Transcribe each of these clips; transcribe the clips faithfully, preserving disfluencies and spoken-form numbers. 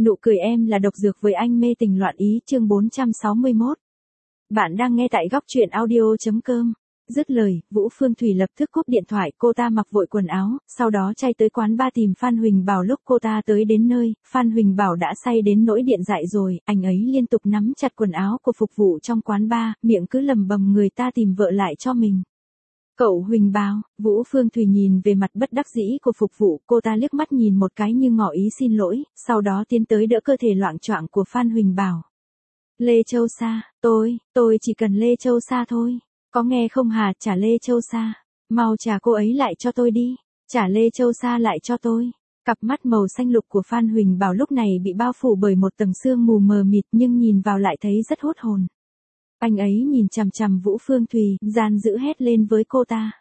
Nụ cười em là độc dược với anh mê tình loạn ý chương bốn trăm sáu mươi mốt. Bạn đang nghe tại góc truyện audio.com. Dứt lời, Vũ Phương Thủy lập tức cúp điện thoại, cô ta mặc vội quần áo, sau đó chạy tới quán bar tìm Phan Huỳnh Bảo. Lúc cô ta tới đến nơi, Phan Huỳnh Bảo đã say đến nỗi điện dại rồi, anh ấy liên tục nắm chặt quần áo của phục vụ trong quán bar, miệng cứ lầm bầm người ta tìm vợ lại cho mình. Cậu Huỳnh Bảo, Vũ Phương Thủy nhìn về mặt bất đắc dĩ của phục vụ, cô ta liếc mắt nhìn một cái như ngỏ ý xin lỗi, sau đó tiến tới đỡ cơ thể loạng choạng của Phan Huỳnh Bảo. Lê Châu Sa, tôi, tôi chỉ cần Lê Châu Sa thôi. Có nghe không hả, trả Lê Châu Sa. Mau trả cô ấy lại cho tôi đi. Trả Lê Châu Sa lại cho tôi. Cặp mắt màu xanh lục của Phan Huỳnh Bảo lúc này bị bao phủ bởi một tầng sương mù mờ mịt nhưng nhìn vào lại thấy rất hút hồn. Anh ấy nhìn chằm chằm Vũ Phương Thủy, gian dữ hét lên với cô ta.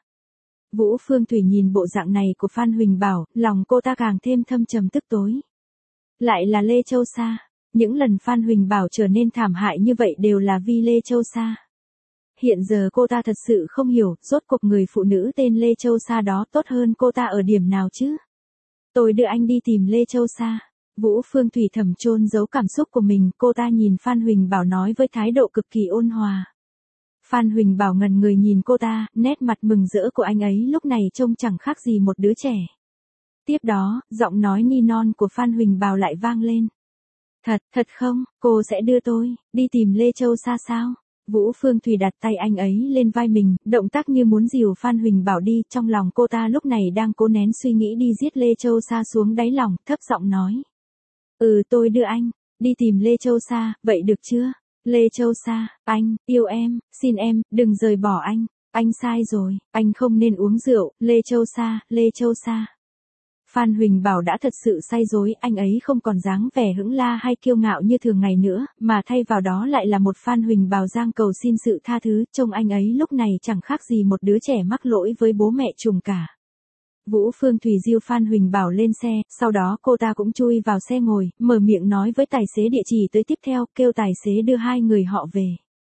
Vũ Phương Thủy nhìn bộ dạng này của Phan Huỳnh Bảo, lòng cô ta càng thêm thâm trầm tức tối. Lại là Lê Châu Sa. Những lần Phan Huỳnh Bảo trở nên thảm hại như vậy đều là vì Lê Châu Sa. Hiện giờ cô ta thật sự không hiểu, rốt cuộc người phụ nữ tên Lê Châu Sa đó tốt hơn cô ta ở điểm nào chứ? Tôi đưa anh đi tìm Lê Châu Sa. Vũ Phương Thủy thầm chôn giấu cảm xúc của mình, cô ta nhìn Phan Huỳnh Bảo nói với thái độ cực kỳ ôn hòa. Phan Huỳnh Bảo ngẩn người nhìn cô ta, nét mặt mừng rỡ của anh ấy lúc này trông chẳng khác gì một đứa trẻ. Tiếp đó, giọng nói ni non của Phan Huỳnh Bảo lại vang lên. Thật, thật không, cô sẽ đưa tôi, đi tìm Lê Châu Sa sao? Vũ Phương Thủy đặt tay anh ấy lên vai mình, động tác như muốn dìu Phan Huỳnh Bảo đi, trong lòng cô ta lúc này đang cố nén suy nghĩ đi giết Lê Châu Sa xuống đáy lòng, thấp giọng nói. Ừ tôi đưa anh, đi tìm Lê Châu Sa, vậy được chưa? Lê Châu Sa, anh, yêu em, xin em, đừng rời bỏ anh, anh sai rồi, anh không nên uống rượu, Lê Châu Sa, Lê Châu Sa. Phan Huỳnh Bảo đã thật sự say rối, anh ấy không còn dáng vẻ hững la hay kiêu ngạo như thường ngày nữa, mà thay vào đó lại là một Phan Huỳnh Bảo giang cầu xin sự tha thứ, trông anh ấy lúc này chẳng khác gì một đứa trẻ mắc lỗi với bố mẹ trùng cả. Vũ Phương Thủy diêu Phan Huỳnh Bảo lên xe, sau đó cô ta cũng chui vào xe ngồi, mở miệng nói với tài xế địa chỉ tới tiếp theo, kêu tài xế đưa hai người họ về.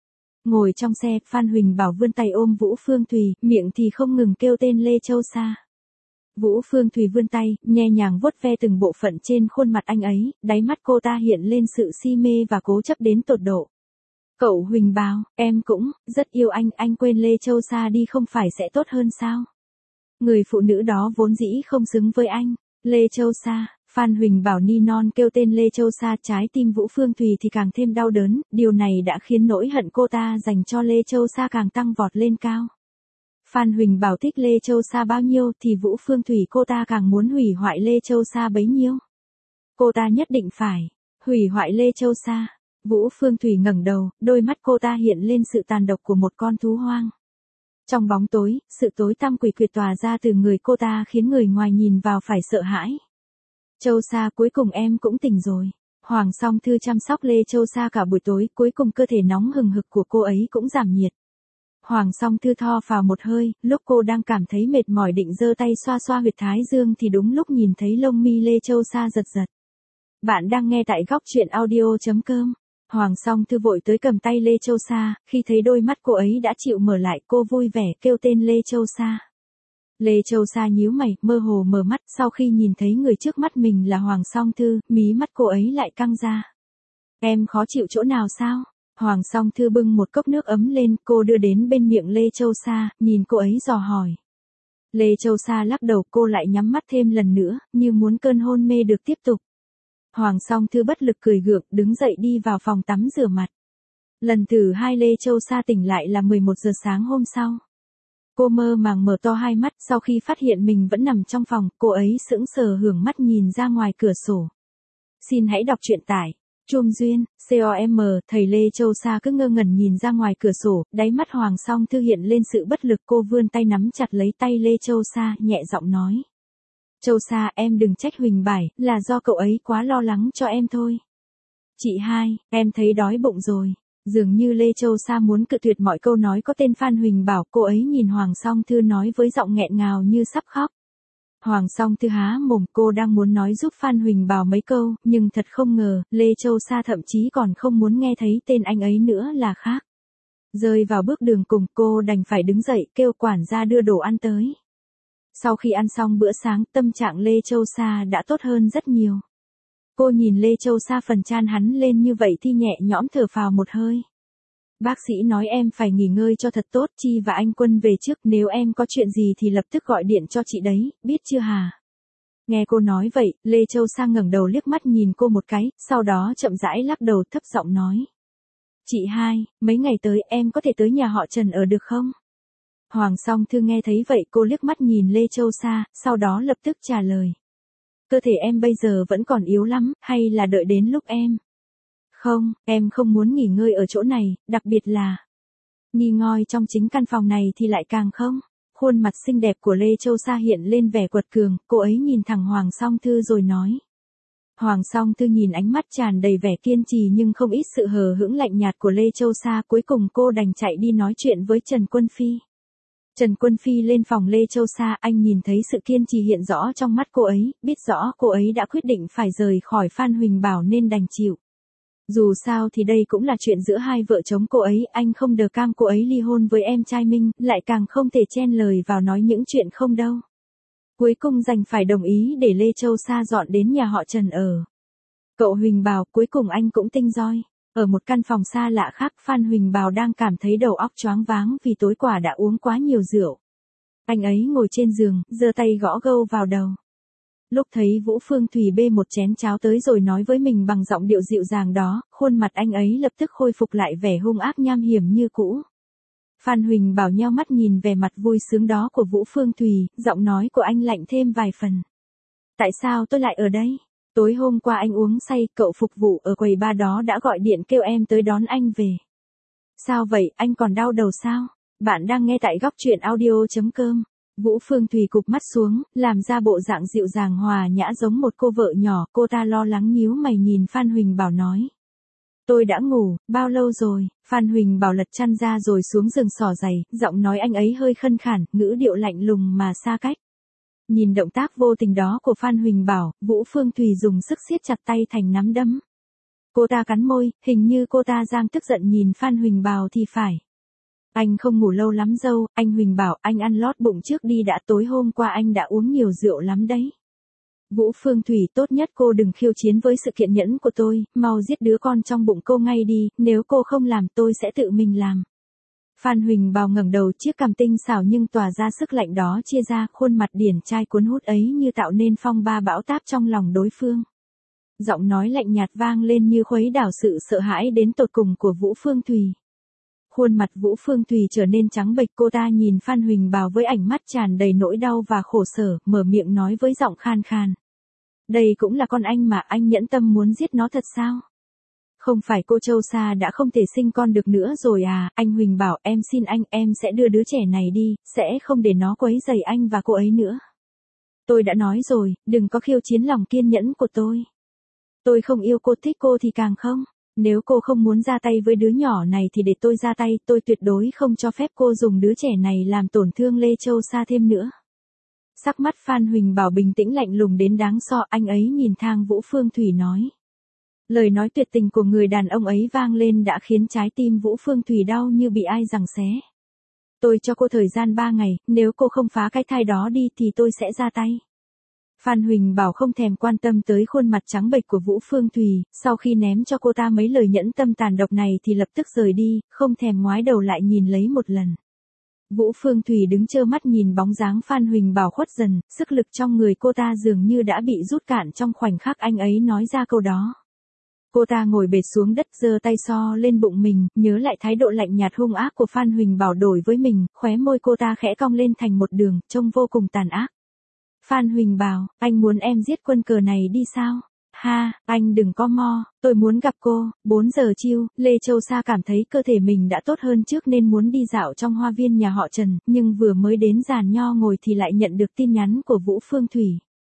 Ngồi trong xe, Phan Huỳnh Bảo vươn tay ôm Vũ Phương Thủy, miệng thì không ngừng kêu tên Lê Châu Sa. Vũ Phương Thủy vươn tay, nhẹ nhàng vuốt ve từng bộ phận trên khuôn mặt anh ấy, đáy mắt cô ta hiện lên sự si mê và cố chấp đến tột độ. Cậu Huỳnh Bảo, em cũng rất yêu anh, anh quên Lê Châu Sa đi không phải sẽ tốt hơn sao? Người phụ nữ đó vốn dĩ không xứng với anh. Lê Châu Sa, Phan Huỳnh Bảo ni non kêu tên Lê Châu Sa, trái tim Vũ Phương Thủy thì càng thêm đau đớn, điều này đã khiến nỗi hận cô ta dành cho Lê Châu Sa càng tăng vọt lên cao. Phan Huỳnh Bảo thích Lê Châu Sa bao nhiêu thì Vũ Phương Thủy cô ta càng muốn hủy hoại Lê Châu Sa bấy nhiêu. Cô ta nhất định phải hủy hoại Lê Châu Sa. Vũ Phương Thủy ngẩng đầu, đôi mắt cô ta hiện lên sự tàn độc của một con thú hoang. Trong bóng tối, sự tối tăm quỷ quyệt tỏa ra từ người cô ta khiến người ngoài nhìn vào phải sợ hãi. Châu Sa, cuối cùng em cũng tỉnh rồi. Hoàng Song Thư chăm sóc Lê Châu Sa cả buổi tối, cuối cùng cơ thể nóng hừng hực của cô ấy cũng giảm nhiệt. Hoàng Song Thư tho vào một hơi, lúc cô đang cảm thấy mệt mỏi định giơ tay xoa xoa huyệt thái dương thì đúng lúc nhìn thấy lông mi Lê Châu Sa giật giật. Bạn đang nghe tại góc truyện audio.com. Hoàng Song Thư vội tới cầm tay Lê Châu Sa, khi thấy đôi mắt cô ấy đã chịu mở lại, cô vui vẻ kêu tên Lê Châu Sa. Lê Châu Sa nhíu mày, mơ hồ mở mắt, sau khi nhìn thấy người trước mắt mình là Hoàng Song Thư, mí mắt cô ấy lại căng ra. Em khó chịu chỗ nào sao? Hoàng Song Thư bưng một cốc nước ấm lên, cô đưa đến bên miệng Lê Châu Sa, nhìn cô ấy dò hỏi. Lê Châu Sa lắc đầu, cô lại nhắm mắt thêm lần nữa, như muốn cơn hôn mê được tiếp tục. Hoàng Song Thư bất lực cười gượng, đứng dậy đi vào phòng tắm rửa mặt. Lần thứ hai Lê Châu Sa tỉnh lại là mười một giờ sáng hôm sau. Cô mơ màng mở to hai mắt, sau khi phát hiện mình vẫn nằm trong phòng, cô ấy sững sờ hưởng mắt nhìn ra ngoài cửa sổ. Xin hãy đọc truyện tại Chum Duyên, com, thầy Lê Châu Sa cứ ngơ ngẩn nhìn ra ngoài cửa sổ, đáy mắt Hoàng Song Thư hiện lên sự bất lực, cô vươn tay nắm chặt lấy tay Lê Châu Sa, nhẹ giọng nói. Châu Sa, em đừng trách Huỳnh Bảo, là do cậu ấy quá lo lắng cho em thôi. Chị hai, em thấy đói bụng rồi. Dường như Lê Châu Sa muốn cự tuyệt mọi câu nói có tên Phan Huỳnh Bảo, cô ấy nhìn Hoàng Song Thư nói với giọng nghẹn ngào như sắp khóc. Hoàng Song Thư há mồm, cô đang muốn nói giúp Phan Huỳnh Bảo mấy câu, nhưng thật không ngờ, Lê Châu Sa thậm chí còn không muốn nghe thấy tên anh ấy nữa là khác. Rơi vào bước đường cùng, cô đành phải đứng dậy kêu quản gia đưa đồ ăn tới. Sau khi ăn xong bữa sáng, tâm trạng Lê Châu Sa đã tốt hơn rất nhiều. Cô nhìn Lê Châu Sa phần chan hắn lên như vậy thì nhẹ nhõm thở phào một hơi. Bác sĩ nói em phải nghỉ ngơi cho thật tốt, Chi và anh Quân về trước, nếu em có chuyện gì thì lập tức gọi điện cho chị đấy, biết chưa hả? Nghe cô nói vậy, Lê Châu Sa ngẩng đầu liếc mắt nhìn cô một cái, sau đó chậm rãi lắc đầu thấp giọng nói. Chị hai, mấy ngày tới em có thể tới nhà họ Trần ở được không? Hoàng Song Thư nghe thấy vậy cô liếc mắt nhìn Lê Châu Sa, sau đó lập tức trả lời. Cơ thể em bây giờ vẫn còn yếu lắm, hay là đợi đến lúc em? Không, em không muốn nghỉ ngơi ở chỗ này, đặc biệt là nghỉ ngơi trong chính căn phòng này thì lại càng không. Khuôn mặt xinh đẹp của Lê Châu Sa hiện lên vẻ quật cường, cô ấy nhìn thẳng Hoàng Song Thư rồi nói. Hoàng Song Thư nhìn ánh mắt tràn đầy vẻ kiên trì nhưng không ít sự hờ hững lạnh nhạt của Lê Châu Sa, cuối cùng cô đành chạy đi nói chuyện với Trần Quân Phi. Trần Quân Phi lên phòng Lê Châu Sa, anh nhìn thấy sự kiên trì hiện rõ trong mắt cô ấy, biết rõ cô ấy đã quyết định phải rời khỏi Phan Huỳnh Bảo nên đành chịu. Dù sao thì đây cũng là chuyện giữa hai vợ chồng cô ấy, anh không đờ cam cô ấy ly hôn với em trai Minh, lại càng không thể chen lời vào nói những chuyện không đâu. Cuối cùng đành phải đồng ý để Lê Châu Sa dọn đến nhà họ Trần ở. Cậu Huỳnh Bảo, cuối cùng anh cũng tinh roi. Ở một căn phòng xa lạ khác, Phan Huỳnh Bảo đang cảm thấy đầu óc choáng váng vì tối qua đã uống quá nhiều rượu. Anh ấy ngồi trên giường, giơ tay gõ gâu vào đầu. Lúc thấy Vũ Phương Thùy bê một chén cháo tới rồi nói với mình bằng giọng điệu dịu dàng đó, khuôn mặt anh ấy lập tức khôi phục lại vẻ hung ác nham hiểm như cũ. Phan Huỳnh Bảo nheo mắt nhìn vẻ mặt vui sướng đó của Vũ Phương Thùy, giọng nói của anh lạnh thêm vài phần. Tại sao tôi lại ở đây? Tối hôm qua anh uống say, cậu phục vụ ở quầy bar đó đã gọi điện kêu em tới đón anh về. Sao vậy, anh còn đau đầu sao? Bạn đang nghe tại góc truyện audio chấm com. Vũ Phương Thùy cụp mắt xuống, làm ra bộ dạng dịu dàng hòa nhã giống một cô vợ nhỏ, cô ta lo lắng nhíu mày nhìn Phan Huỳnh Bảo nói. Tôi đã ngủ, bao lâu rồi? Phan Huỳnh Bảo lật chăn ra rồi xuống giường xỏ giày, giọng nói anh ấy hơi khân khản, ngữ điệu lạnh lùng mà xa cách. Nhìn động tác vô tình đó của Phan Huỳnh Bảo, Vũ Phương Thùy dùng sức siết chặt tay thành nắm đấm. Cô ta cắn môi, hình như cô ta đang tức giận nhìn Phan Huỳnh Bảo thì phải. Anh không ngủ lâu lắm dâu, anh Huỳnh Bảo, anh ăn lót bụng trước đi đã, tối hôm qua anh đã uống nhiều rượu lắm đấy. Vũ Phương Thùy, tốt nhất cô đừng khiêu chiến với sự kiên nhẫn của tôi, mau giết đứa con trong bụng cô ngay đi, nếu cô không làm tôi sẽ tự mình làm. Phan Huỳnh Bảo ngẩng đầu, chiếc cằm tinh xảo nhưng tỏa ra sức lạnh đó chia ra, khuôn mặt điển trai cuốn hút ấy như tạo nên phong ba bão táp trong lòng đối phương. Giọng nói lạnh nhạt vang lên như khuấy đảo sự sợ hãi đến tột cùng của Vũ Phương Thùy. Khuôn mặt Vũ Phương Thùy trở nên trắng bệch, cô ta nhìn Phan Huỳnh Bảo với ánh mắt tràn đầy nỗi đau và khổ sở, mở miệng nói với giọng khan khan. Đây cũng là con anh mà anh nhẫn tâm muốn giết nó thật sao? Không phải cô Châu Sa đã không thể sinh con được nữa rồi à? Anh Huỳnh Bảo, em xin anh, em sẽ đưa đứa trẻ này đi, sẽ không để nó quấy rầy anh và cô ấy nữa. Tôi đã nói rồi, đừng có khiêu chiến lòng kiên nhẫn của tôi. Tôi không yêu cô, thích cô thì càng không. Nếu cô không muốn ra tay với đứa nhỏ này thì để tôi ra tay, tôi tuyệt đối không cho phép cô dùng đứa trẻ này làm tổn thương Lê Châu Sa thêm nữa. Sắc mắt Phan Huỳnh Bảo bình tĩnh lạnh lùng đến đáng sợ, anh ấy nhìn thang Vũ Phương Thùy nói. Lời nói tuyệt tình của người đàn ông ấy vang lên đã khiến trái tim Vũ Phương Thùy đau như bị ai giằng xé. Tôi cho cô thời gian ba ngày, nếu cô không phá cái thai đó đi thì tôi sẽ ra tay. Phan Huỳnh Bảo không thèm quan tâm tới khuôn mặt trắng bệch của Vũ Phương Thùy, sau khi ném cho cô ta mấy lời nhẫn tâm tàn độc này thì lập tức rời đi, không thèm ngoái đầu lại nhìn lấy một lần. Vũ Phương Thùy đứng trơ mắt nhìn bóng dáng Phan Huỳnh Bảo khuất dần, sức lực trong người cô ta dường như đã bị rút cạn trong khoảnh khắc anh ấy nói ra câu đó. Cô ta ngồi bệt xuống đất, giơ tay so lên bụng mình, nhớ lại thái độ lạnh nhạt hung ác của Phan Huỳnh Bảo đối với mình, khóe môi cô ta khẽ cong lên thành một đường, trông vô cùng tàn ác. Phan Huỳnh Bảo, anh muốn em giết quân cờ này đi sao? Ha, anh đừng có mo, tôi muốn gặp cô. Bốn giờ chiều, Lê Châu Sa cảm thấy cơ thể mình đã tốt hơn trước nên muốn đi dạo trong hoa viên nhà họ Trần, nhưng vừa mới đến giàn nho ngồi thì lại nhận được tin nhắn của Vũ Phương Thùy.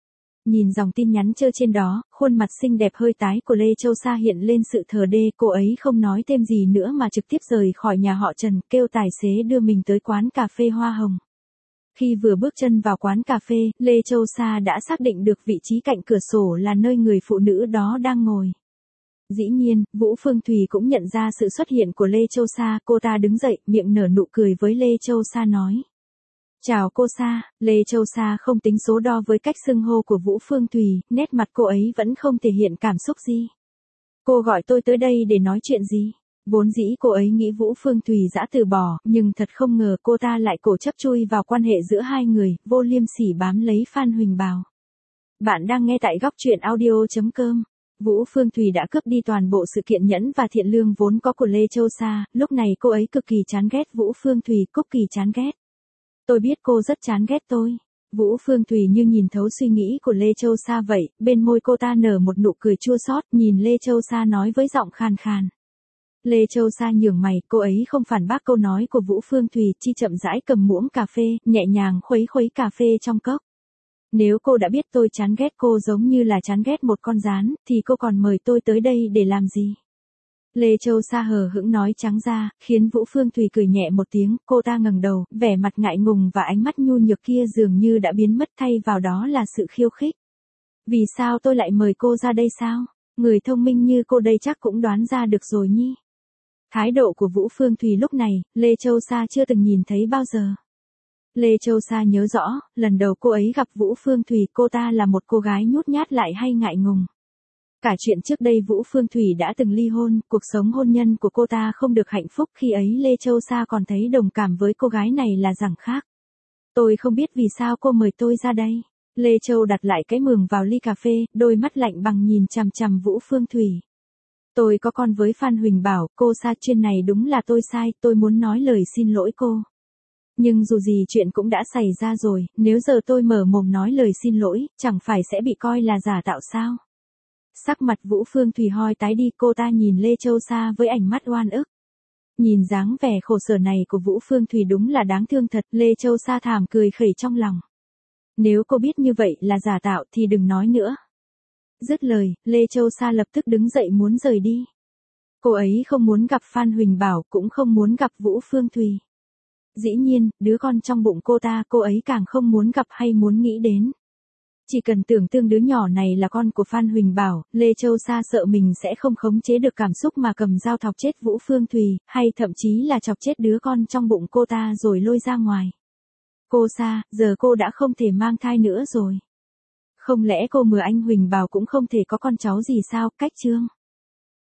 Nhìn dòng tin nhắn trơ trên đó, khuôn mặt xinh đẹp hơi tái của Lê Châu Sa hiện lên sự thờ đê, cô ấy không nói thêm gì nữa mà trực tiếp rời khỏi nhà họ Trần, kêu tài xế đưa mình tới quán cà phê Hoa Hồng. Khi vừa bước chân vào quán cà phê, Lê Châu Sa đã xác định được vị trí cạnh cửa sổ là nơi người phụ nữ đó đang ngồi. Dĩ nhiên, Vũ Phương Thùy cũng nhận ra sự xuất hiện của Lê Châu Sa, cô ta đứng dậy, miệng nở nụ cười với Lê Châu Sa nói. Chào cô Sa, Lê Châu Sa không tính số đo với cách xưng hô của Vũ Phương Thùy, nét mặt cô ấy vẫn không thể hiện cảm xúc gì. Cô gọi tôi tới đây để nói chuyện gì? Vốn dĩ cô ấy nghĩ Vũ Phương Thùy đã từ bỏ, nhưng thật không ngờ cô ta lại cố chấp chui vào quan hệ giữa hai người, vô liêm sỉ bám lấy Phan Huỳnh Bảo. Bạn đang nghe tại góc truyện audio chấm com. Vũ Phương Thùy đã cướp đi toàn bộ sự kiên nhẫn và thiện lương vốn có của Lê Châu Sa, lúc này cô ấy cực kỳ chán ghét Vũ Phương Thùy, cực kỳ chán ghét. Tôi biết cô rất chán ghét tôi. Vũ Phương Thùy như nhìn thấu suy nghĩ của Lê Châu Sa vậy, bên môi cô ta nở một nụ cười chua xót, nhìn Lê Châu Sa nói với giọng khàn khàn. Lê Châu Sa nhướng mày, cô ấy không phản bác câu nói của Vũ Phương Thùy, chi chậm rãi cầm muỗng cà phê, nhẹ nhàng khuấy khuấy cà phê trong cốc. Nếu cô đã biết tôi chán ghét cô giống như là chán ghét một con gián, thì cô còn mời tôi tới đây để làm gì? Lê Châu Sa hờ hững nói trắng ra, khiến Vũ Phương Thùy cười nhẹ một tiếng, cô ta ngẩng đầu, vẻ mặt ngại ngùng và ánh mắt nhu nhược kia dường như đã biến mất, thay vào đó là sự khiêu khích. Vì sao tôi lại mời cô ra đây sao? Người thông minh như cô đây chắc cũng đoán ra được rồi nhỉ? Thái độ của Vũ Phương Thùy lúc này, Lê Châu Sa chưa từng nhìn thấy bao giờ. Lê Châu Sa nhớ rõ, lần đầu cô ấy gặp Vũ Phương Thùy, cô ta là một cô gái nhút nhát lại hay ngại ngùng. Cả chuyện trước đây Vũ Phương Thùy đã từng ly hôn, cuộc sống hôn nhân của cô ta không được hạnh phúc, khi ấy Lê Châu Sa còn thấy đồng cảm với cô gái này là rằng khác. Tôi không biết vì sao cô mời tôi ra đây. Lê Châu đặt lại cái mường vào ly cà phê, đôi mắt lạnh bằng nhìn chằm chằm Vũ Phương Thùy. Tôi có con với Phan Huỳnh Bảo, cô Sa, chuyện này đúng là tôi sai, tôi muốn nói lời xin lỗi cô. Nhưng dù gì chuyện cũng đã xảy ra rồi, nếu giờ tôi mở mồm nói lời xin lỗi, chẳng phải sẽ bị coi là giả tạo sao? Sắc mặt Vũ Phương Thùy hoi tái đi, cô ta nhìn Lê Châu Sa với ánh mắt oan ức. Nhìn dáng vẻ khổ sở này của Vũ Phương Thùy đúng là đáng thương thật, Lê Châu Sa thảm cười khẩy trong lòng. Nếu cô biết như vậy là giả tạo thì đừng nói nữa. Dứt lời, Lê Châu Sa lập tức đứng dậy muốn rời đi. Cô ấy không muốn gặp Phan Huỳnh Bảo, cũng không muốn gặp Vũ Phương Thùy. Dĩ nhiên, đứa con trong bụng cô ta cô ấy càng không muốn gặp hay muốn nghĩ đến. Chỉ cần tưởng tượng đứa nhỏ này là con của Phan Huỳnh Bảo, Lê Châu Sa sợ mình sẽ không khống chế được cảm xúc mà cầm dao thọc chết Vũ Phương Thùy, hay thậm chí là chọc chết đứa con trong bụng cô ta rồi lôi ra ngoài. Cô Sa, giờ cô đã không thể mang thai nữa rồi. Không lẽ cô mừa anh Huỳnh Bảo cũng không thể có con cháu gì sao? Cách chương.